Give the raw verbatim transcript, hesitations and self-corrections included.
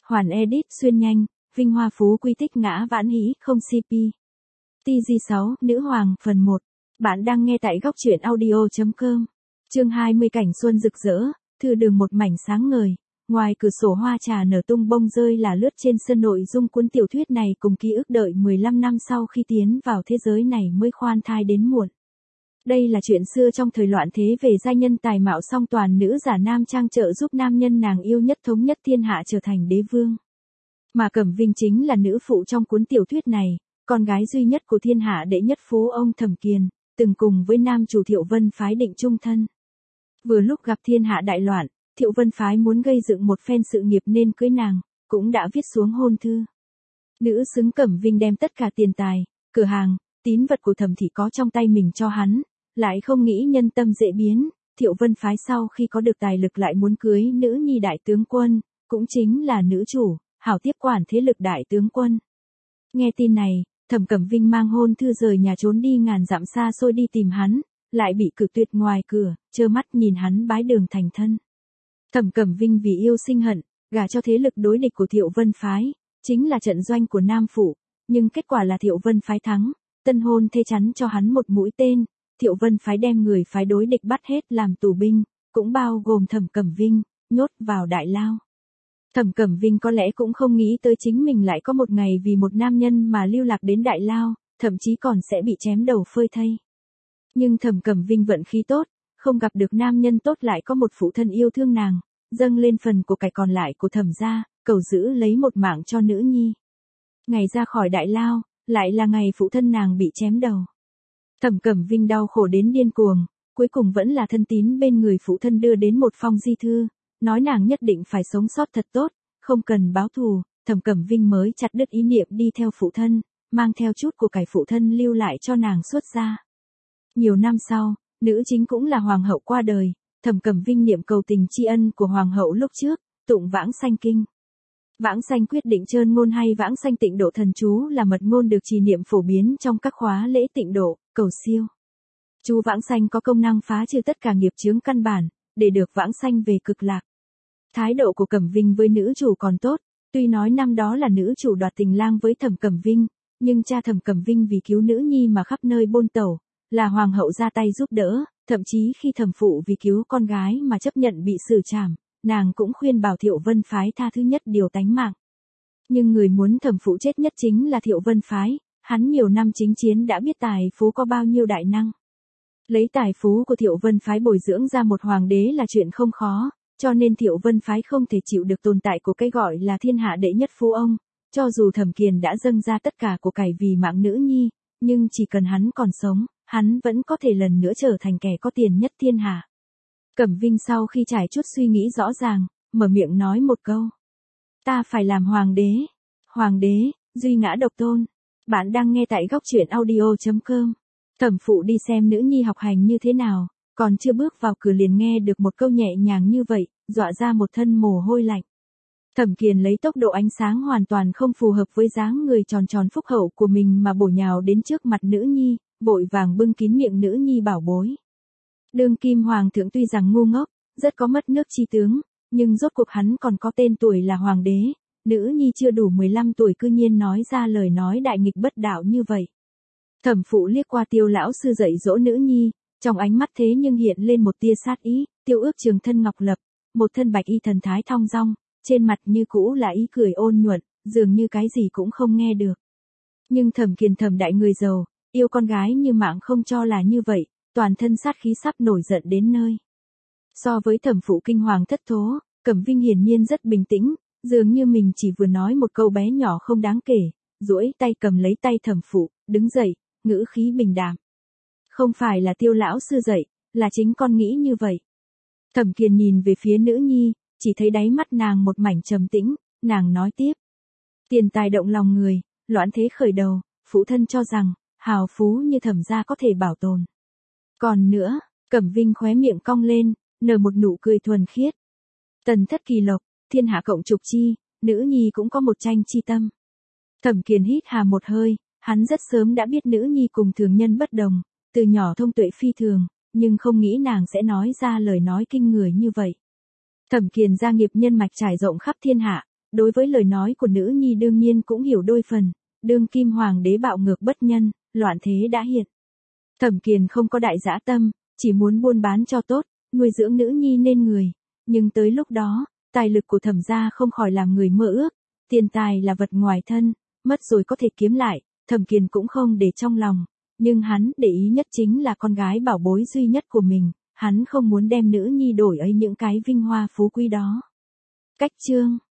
Hoàn edit xuyên nhanh, vinh hoa phú quý tích ngã vãn hĩ không xê pê. tê giê sáu, Nữ Hoàng, phần một. Bạn đang nghe tại góc truyện audio chấm com. Chương hai mươi Cảnh xuân rực rỡ, thư đường một mảnh sáng ngời. Ngoài cửa sổ hoa trà nở tung bông rơi là lướt trên sân, nội dung cuốn tiểu thuyết này cùng ký ức đợi mười lăm năm sau khi tiến vào thế giới này mới khoan thai đến muộn. Đây là chuyện xưa trong thời loạn thế về giai nhân tài mạo song toàn nữ giả nam trang trợ giúp nam nhân nàng yêu nhất thống nhất thiên hạ trở thành đế vương. Mà Cẩm Vinh chính là nữ phụ trong cuốn tiểu thuyết này, con gái duy nhất của thiên hạ đệ nhất phú ông Thẩm Kiền, từng cùng với nam chủ Thiệu Vân phái định chung thân. Vừa lúc gặp thiên hạ đại loạn, Thiệu Vân phái muốn gây dựng một phen sự nghiệp nên cưới nàng, cũng đã viết xuống hôn thư. Nữ xứng Cẩm Vinh đem tất cả tiền tài, cửa hàng, tín vật của Thẩm thị có trong tay mình cho hắn, lại không nghĩ nhân tâm dễ biến, Thiệu Vân phái sau khi có được tài lực lại muốn cưới nữ nhi đại tướng quân, cũng chính là nữ chủ, hảo tiếp quản thế lực đại tướng quân. Nghe tin này, Thẩm Cẩm Vinh mang hôn thư rời nhà trốn đi ngàn dặm xa xôi đi tìm hắn, lại bị cự tuyệt ngoài cửa, trơ mắt nhìn hắn bái đường thành thân. Thẩm Cẩm Vinh vì yêu sinh hận, gả cho thế lực đối địch của Thiệu Vân phái, chính là trận doanh của Nam phủ, nhưng kết quả là Thiệu Vân phái thắng, tân hôn thê chắn cho hắn một mũi tên, Thiệu Vân phái đem người phái đối địch bắt hết làm tù binh, cũng bao gồm Thẩm Cẩm Vinh, nhốt vào đại lao. Thẩm Cẩm Vinh có lẽ cũng không nghĩ tới chính mình lại có một ngày vì một nam nhân mà lưu lạc đến đại lao, thậm chí còn sẽ bị chém đầu phơi thây. Nhưng Thẩm Cẩm Vinh vận khí tốt, không gặp được nam nhân tốt lại có một phụ thân yêu thương nàng, dâng lên phần của cải còn lại của Thẩm gia, cầu giữ lấy một mạng cho nữ nhi. Ngày ra khỏi đại lao, lại là ngày phụ thân nàng bị chém đầu. Thẩm Cẩm Vinh đau khổ đến điên cuồng, cuối cùng vẫn là thân tín bên người phụ thân đưa đến một phong di thư, nói nàng nhất định phải sống sót thật tốt, không cần báo thù. Thẩm Cẩm Vinh mới chặt đứt ý niệm đi theo phụ thân, mang theo chút của cải phụ thân lưu lại cho nàng xuất gia. Nhiều năm sau, nữ chính cũng là hoàng hậu qua đời, Thẩm Cẩm Vinh niệm cầu tình tri ân của hoàng hậu lúc trước, tụng vãng sanh kinh. Vãng sanh quyết định trơn ngôn hay vãng sanh tịnh độ thần chú là mật ngôn được trì niệm phổ biến trong các khóa lễ tịnh độ, cầu siêu. Chú vãng sanh có công năng phá trừ tất cả nghiệp chướng căn bản, để được vãng sanh về cực lạc. Thái độ của Cẩm Vinh với nữ chủ còn tốt, tuy nói năm đó là nữ chủ đoạt tình lang với Thẩm Cẩm Vinh, nhưng cha Thẩm Cẩm Vinh vì cứu nữ nhi mà khắp nơi bôn tẩu, là hoàng hậu ra tay giúp đỡ, thậm chí khi thẩm phụ vì cứu con gái mà chấp nhận bị xử trảm, nàng cũng khuyên bảo Thiệu Vân phái tha thứ nhất điều tánh mạng. Nhưng người muốn thẩm phụ chết nhất chính là Thiệu Vân phái, hắn nhiều năm chính chiến đã biết tài phú có bao nhiêu đại năng. Lấy tài phú của Thiệu Vân phái bồi dưỡng ra một hoàng đế là chuyện không khó, cho nên Thiệu Vân phái không thể chịu được tồn tại của cái gọi là thiên hạ đệ nhất phú ông, cho dù Thẩm Kiền đã dâng ra tất cả của cải vì mạng nữ nhi, nhưng chỉ cần hắn còn sống, hắn vẫn có thể lần nữa trở thành kẻ có tiền nhất thiên hạ. Cẩm Vinh sau khi trải chút suy nghĩ rõ ràng, mở miệng nói một câu. Ta phải làm hoàng đế. Hoàng đế, duy ngã độc tôn. Bạn đang nghe tại góc truyện audio chấm com. Thẩm phụ đi xem nữ nhi học hành như thế nào, còn chưa bước vào cửa liền nghe được một câu nhẹ nhàng như vậy, dọa ra một thân mồ hôi lạnh. Thẩm Kiền lấy tốc độ ánh sáng hoàn toàn không phù hợp với dáng người tròn tròn phúc hậu của mình mà bổ nhào đến trước mặt nữ nhi, vội vàng bưng kín miệng nữ nhi bảo bối. Đương kim hoàng thượng tuy rằng ngu ngốc, rất có mất nước chi tướng, nhưng rốt cuộc hắn còn có tên tuổi là hoàng đế, nữ nhi chưa đủ mười lăm tuổi cư nhiên nói ra lời nói đại nghịch bất đạo như vậy. Thẩm phụ liếc qua Tiêu lão sư dạy dỗ nữ nhi, trong ánh mắt thế nhưng hiện lên một tia sát ý. Tiêu ước trường thân ngọc lập, một thân bạch y thần thái thong dong, trên mặt như cũ là ý cười ôn nhuận, dường như cái gì cũng không nghe được. Nhưng Thẩm Kiền Thẩm đại người giàu, yêu con gái như mạng không cho là như vậy, toàn thân sát khí sắp nổi giận đến nơi. So với thẩm phụ kinh hoàng thất thố, Cẩm Vinh hiển nhiên rất bình tĩnh, dường như mình chỉ vừa nói một câu bé nhỏ không đáng kể, duỗi tay cầm lấy tay thẩm phụ, đứng dậy, ngữ khí bình đạm. Không phải là Tiêu lão sư dạy, là chính con nghĩ như vậy. Thẩm Kiền nhìn về phía nữ nhi, chỉ thấy đáy mắt nàng một mảnh trầm tĩnh, nàng nói tiếp. Tiền tài động lòng người, loạn thế khởi đầu, phụ thân cho rằng, hào phú như Thẩm gia có thể bảo tồn. Còn nữa, Cẩm Vinh khóe miệng cong lên, nở một nụ cười thuần khiết. Tần thất kỳ lộc, thiên hạ cộng trục chi, nữ nhi cũng có một tranh chi tâm. Thẩm Kiền hít hà một hơi, hắn rất sớm đã biết nữ nhi cùng thường nhân bất đồng, từ nhỏ thông tuệ phi thường, nhưng không nghĩ nàng sẽ nói ra lời nói kinh người như vậy. Thẩm Kiền gia nghiệp nhân mạch trải rộng khắp thiên hạ, Đối với lời nói của nữ nhi đương nhiên cũng hiểu đôi phần, đương kim hoàng đế bạo ngược bất nhân, loạn thế đã hiện. Thẩm Kiền không có đại dã tâm, chỉ muốn buôn bán cho tốt, nuôi dưỡng nữ nhi nên người, nhưng tới lúc đó, tài lực của Thẩm gia không khỏi làm người mơ ước, tiền tài là vật ngoài thân, mất rồi có thể kiếm lại, Thẩm Kiền cũng không để trong lòng, nhưng hắn để ý nhất chính là con gái bảo bối duy nhất của mình, hắn không muốn đem nữ nhi đổi ấy những cái vinh hoa phú quý đó. Cách chương